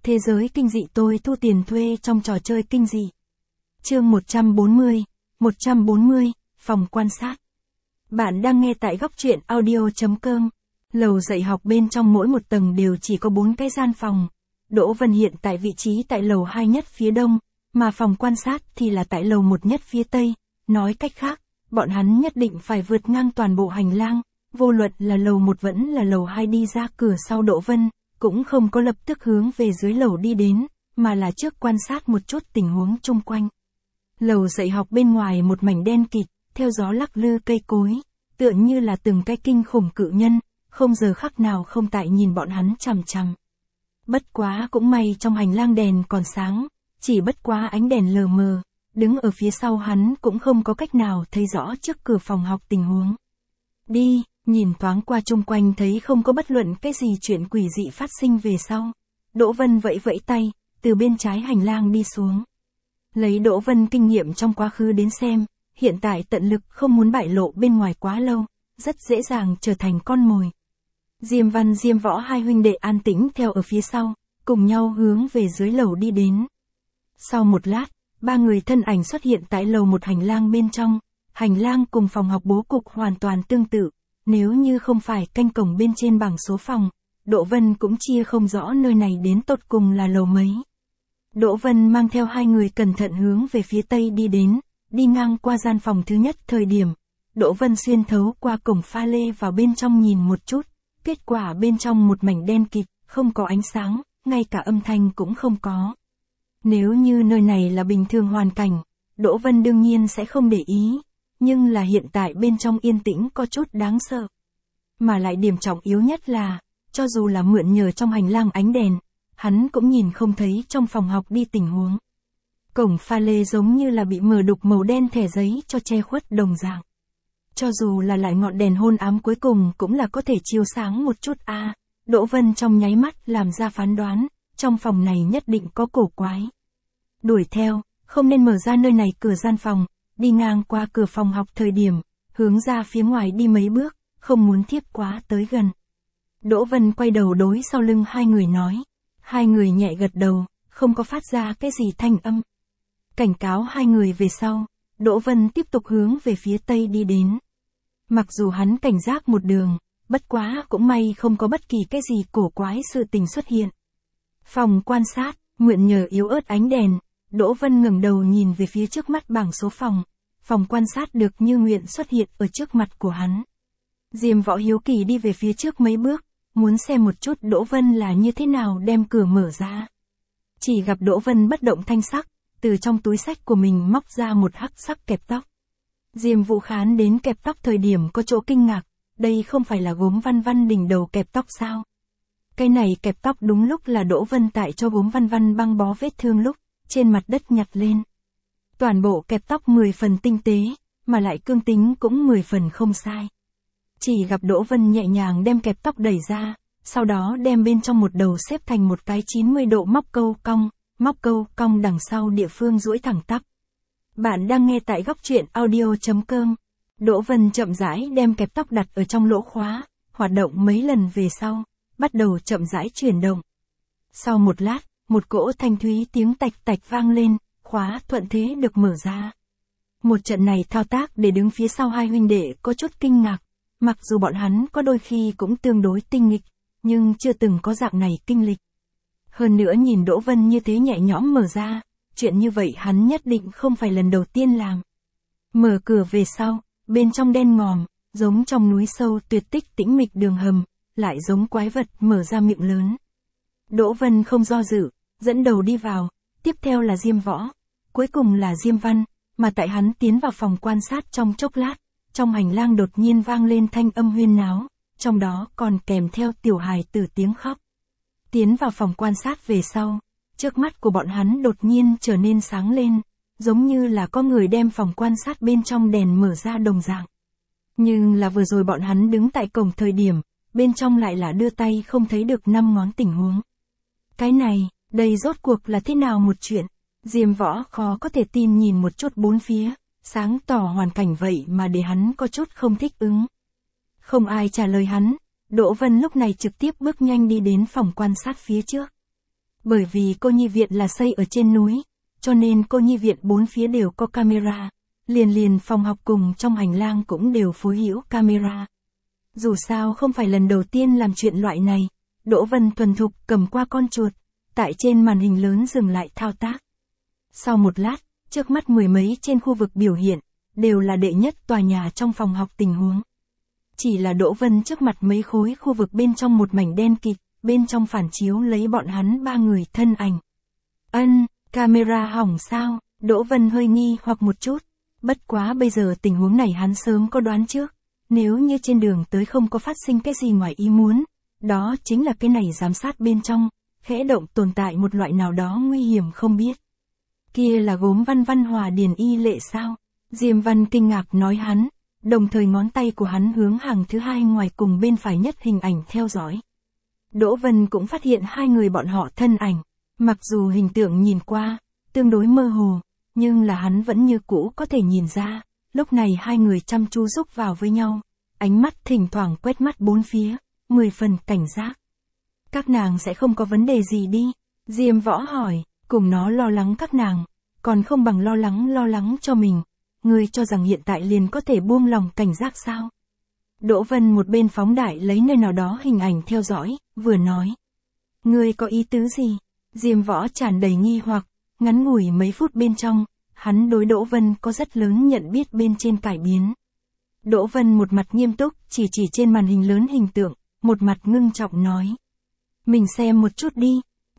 Thế giới kinh dị tôi thu tiền thuê trong trò chơi kinh dị. Chương 140, phòng quan sát. Bạn đang nghe tại góc truyện audio.com. Lầu dạy học bên trong mỗi một tầng đều chỉ có 4 cái gian phòng. Đỗ Vân hiện tại vị trí tại lầu 2 nhất phía đông, mà phòng quan sát thì là tại lầu 1 nhất phía tây. Nói cách khác, bọn hắn nhất định phải vượt ngang toàn bộ hành lang, vô luận là lầu 1 vẫn là lầu 2 đi ra cửa sau. Đỗ Vân cũng không có lập tức hướng về dưới lầu đi đến, mà là trước quan sát một chút tình huống chung quanh. Lầu dạy học bên ngoài một mảnh đen kịt, theo gió lắc lư cây cối, tựa như là từng cái kinh khủng cự nhân, không giờ khắc nào không tại nhìn bọn hắn chằm chằm. Bất quá cũng may trong hành lang đèn còn sáng, chỉ bất quá ánh đèn lờ mờ, đứng ở phía sau hắn cũng không có cách nào thấy rõ trước cửa phòng học tình huống. Đi, nhìn thoáng qua chung quanh thấy không có bất luận cái gì chuyện quỷ dị phát sinh về sau. Đỗ Vân vẫy vẫy tay, từ bên trái hành lang đi xuống. Lấy Đỗ Vân kinh nghiệm trong quá khứ đến xem, hiện tại tận lực không muốn bại lộ bên ngoài quá lâu, rất dễ dàng trở thành con mồi. Diêm Văn Diêm Võ hai huynh đệ an tĩnh theo ở phía sau, cùng nhau hướng về dưới lầu đi đến. Sau một lát, ba người thân ảnh xuất hiện tại lầu một hành lang bên trong. Hành lang cùng phòng học bố cục hoàn toàn tương tự, nếu như không phải canh cổng bên trên bảng số phòng, Đỗ Vân cũng chia không rõ nơi này đến tột cùng là lầu mấy. Đỗ Vân mang theo hai người cẩn thận hướng về phía tây đi đến, đi ngang qua gian phòng thứ nhất thời điểm. Đỗ Vân xuyên thấu qua cổng pha lê vào bên trong nhìn một chút, kết quả bên trong một mảnh đen kịt, không có ánh sáng, ngay cả âm thanh cũng không có. Nếu như nơi này là bình thường hoàn cảnh, Đỗ Vân đương nhiên sẽ không để ý. Nhưng là hiện tại bên trong yên tĩnh có chút đáng sợ. Mà lại điểm trọng yếu nhất là, cho dù là mượn nhờ trong hành lang ánh đèn, hắn cũng nhìn không thấy trong phòng học đi tình huống. Cổng pha lê giống như là bị mờ đục màu đen thẻ giấy cho che khuất đồng dạng. Cho dù là lại ngọn đèn hôn ám cuối cùng cũng là có thể chiếu sáng một chút Đỗ Vân trong nháy mắt làm ra phán đoán, trong phòng này nhất định có cổ quái. Đuổi theo, không nên mở ra nơi này cửa gian phòng. Đi ngang qua cửa phòng học thời điểm, hướng ra phía ngoài đi mấy bước, không muốn tiếp quá tới gần. Đỗ Vân quay đầu đối sau lưng hai người nói. Hai người nhẹ gật đầu, không có phát ra cái gì thanh âm. Cảnh cáo hai người về sau, Đỗ Vân tiếp tục hướng về phía tây đi đến. Mặc dù hắn cảnh giác một đường, bất quá cũng may không có bất kỳ cái gì cổ quái sự tình xuất hiện. Phòng quan sát, mượn nhờ yếu ớt ánh đèn. Đỗ Vân ngẩng đầu nhìn về phía trước mắt bảng số phòng. Phòng quan sát được như nguyện xuất hiện ở trước mặt của hắn. Diêm Võ hiếu kỳ đi về phía trước mấy bước, muốn xem một chút Đỗ Vân là như thế nào đem cửa mở ra. Chỉ gặp Đỗ Vân bất động thanh sắc, từ trong túi xách của mình móc ra một hắc sắc kẹp tóc. Diêm Vũ Khán đến kẹp tóc thời điểm có chỗ kinh ngạc, đây không phải là gốm văn văn đỉnh đầu kẹp tóc sao? Cái này kẹp tóc đúng lúc là Đỗ Vân tại cho gốm văn văn băng bó vết thương lúc trên mặt đất nhặt lên. Toàn bộ kẹp tóc 10 phần tinh tế, mà lại cương tính cũng 10 phần không sai. Chỉ gặp Đỗ Vân nhẹ nhàng đem kẹp tóc đẩy ra, sau đó đem bên trong một đầu xếp thành một cái 90 độ móc câu cong đằng sau địa phương duỗi thẳng tắp. Bạn đang nghe tại góc truyện audio.com. Đỗ Vân chậm rãi đem kẹp tóc đặt ở trong lỗ khóa, hoạt động mấy lần về sau, bắt đầu chậm rãi chuyển động. Sau một lát, một cỗ thanh thúy tiếng tạch tạch vang lên, khóa thuận thế được mở ra. Một trận này thao tác để đứng phía sau hai huynh đệ có chút kinh ngạc, mặc dù bọn hắn có đôi khi cũng tương đối tinh nghịch, nhưng chưa từng có dạng này kinh lịch. Hơn nữa nhìn Đỗ Vân như thế nhẹ nhõm mở ra, chuyện như vậy hắn nhất định không phải lần đầu tiên làm. Mở cửa về sau, bên trong đen ngòm, giống trong núi sâu tuyệt tích tĩnh mịch đường hầm, lại giống quái vật mở ra miệng lớn. Đỗ Vân không do dự, dẫn đầu đi vào, tiếp theo là Diêm Võ, cuối cùng là Diêm Văn, mà tại hắn tiến vào phòng quan sát trong chốc lát, trong hành lang đột nhiên vang lên thanh âm huyên náo, trong đó còn kèm theo tiểu hài tử tiếng khóc. Tiến vào phòng quan sát về sau, trước mắt của bọn hắn đột nhiên trở nên sáng lên, giống như là có người đem phòng quan sát bên trong đèn mở ra đồng dạng. Nhưng là vừa rồi bọn hắn đứng tại cổng thời điểm, bên trong lại là đưa tay không thấy được 5 ngón tình huống. Cái này, đây rốt cuộc là thế nào một chuyện? Diêm Võ khó có thể tin nhìn một chút bốn phía, sáng tỏ hoàn cảnh vậy mà để hắn có chút không thích ứng. Không ai trả lời hắn, Đỗ Vân lúc này trực tiếp bước nhanh đi đến phòng quan sát phía trước. Bởi vì cô nhi viện là xây ở trên núi, cho nên cô nhi viện bốn phía đều có camera, liền phòng học cùng trong hành lang cũng đều phối hữu camera. Dù sao không phải lần đầu tiên làm chuyện loại này, Đỗ Vân thuần thục cầm qua con chuột, tại trên màn hình lớn dừng lại thao tác. Sau một lát, trước mắt mười mấy trên khu vực biểu hiện, đều là đệ nhất tòa nhà trong phòng học tình huống. Chỉ là Đỗ Vân trước mặt mấy khối khu vực bên trong một mảnh đen kịt, bên trong phản chiếu lấy bọn hắn ba người thân ảnh. Camera hỏng sao? Đỗ Vân hơi nghi hoặc một chút. Bất quá bây giờ tình huống này hắn sớm có đoán trước. Nếu như trên đường tới không có phát sinh cái gì ngoài ý muốn, đó chính là cái này giám sát bên trong, khẽ động tồn tại một loại nào đó nguy hiểm không biết. Kia là gốm Văn Hòa Điền y lệ sao? Diêm Văn kinh ngạc nói hắn, đồng thời ngón tay của hắn hướng hàng thứ hai ngoài cùng bên phải nhất hình ảnh theo dõi. Đỗ Vân cũng phát hiện hai người bọn họ thân ảnh, mặc dù hình tượng nhìn qua, tương đối mơ hồ, nhưng là hắn vẫn như cũ có thể nhìn ra, lúc này hai người chăm chú rúc vào với nhau, ánh mắt thỉnh thoảng quét mắt bốn phía, 10 phần cảnh giác. Các nàng sẽ không có vấn đề gì đi? Diêm Võ hỏi, cùng nó lo lắng các nàng, còn không bằng lo lắng cho mình. Ngươi cho rằng hiện tại liền có thể buông lòng cảnh giác sao? Đỗ Vân một bên phóng đại lấy nơi nào đó hình ảnh theo dõi, vừa nói. Ngươi có ý tứ gì? Diêm Võ tràn đầy nghi hoặc, ngắn ngủi mấy phút bên trong, hắn đối Đỗ Vân có rất lớn nhận biết bên trên cải biến. Đỗ Vân một mặt nghiêm túc, chỉ trên màn hình lớn hình tượng, một mặt ngưng trọng nói. Mình xem một chút đi.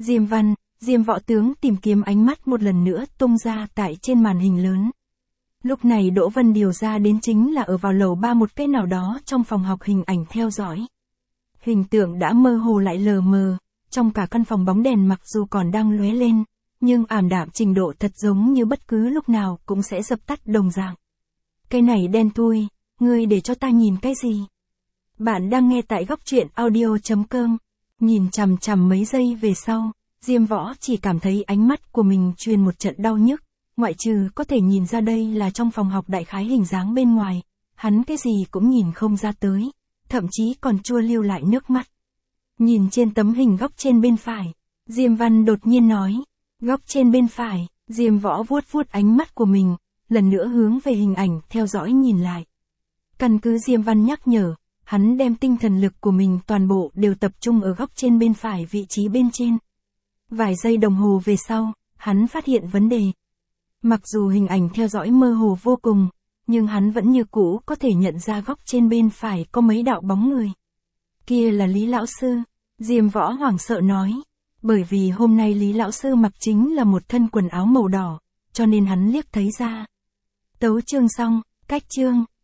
Diêm Võ tướng tìm kiếm ánh mắt một lần nữa tung ra tại trên màn hình lớn. Lúc này Đỗ Vân điều ra đến chính là ở vào lầu 3 một cái nào đó trong phòng học hình ảnh theo dõi. Hình tượng đã mơ hồ lại lờ mờ, trong cả căn phòng bóng đèn mặc dù còn đang lóe lên, nhưng ảm đạm trình độ thật giống như bất cứ lúc nào cũng sẽ dập tắt đồng dạng. Cái này đen thui, ngươi để cho ta nhìn cái gì? Bạn đang nghe tại góc truyện audio.com. Nhìn chằm chằm mấy giây về sau, Diêm Võ chỉ cảm thấy ánh mắt của mình truyền một trận đau nhức, ngoại trừ có thể nhìn ra đây là trong phòng học đại khái hình dáng bên ngoài, hắn cái gì cũng nhìn không ra tới, thậm chí còn chua lưu lại nước mắt. Nhìn trên tấm hình góc trên bên phải, Diêm Văn đột nhiên nói, góc trên bên phải, Diêm Võ vuốt ánh mắt của mình, lần nữa hướng về hình ảnh theo dõi nhìn lại. Căn cứ Diêm Văn nhắc nhở, hắn đem tinh thần lực của mình toàn bộ đều tập trung ở góc trên bên phải vị trí bên trên. Vài giây đồng hồ về sau, hắn phát hiện vấn đề. Mặc dù hình ảnh theo dõi mơ hồ vô cùng, nhưng hắn vẫn như cũ có thể nhận ra góc trên bên phải có mấy đạo bóng người. Kia là Lý Lão Sư, Diêm Võ hoảng sợ nói. Bởi vì hôm nay Lý Lão Sư mặc chính là một thân quần áo màu đỏ, cho nên hắn liếc thấy ra. Tấu chương xong, cách chương.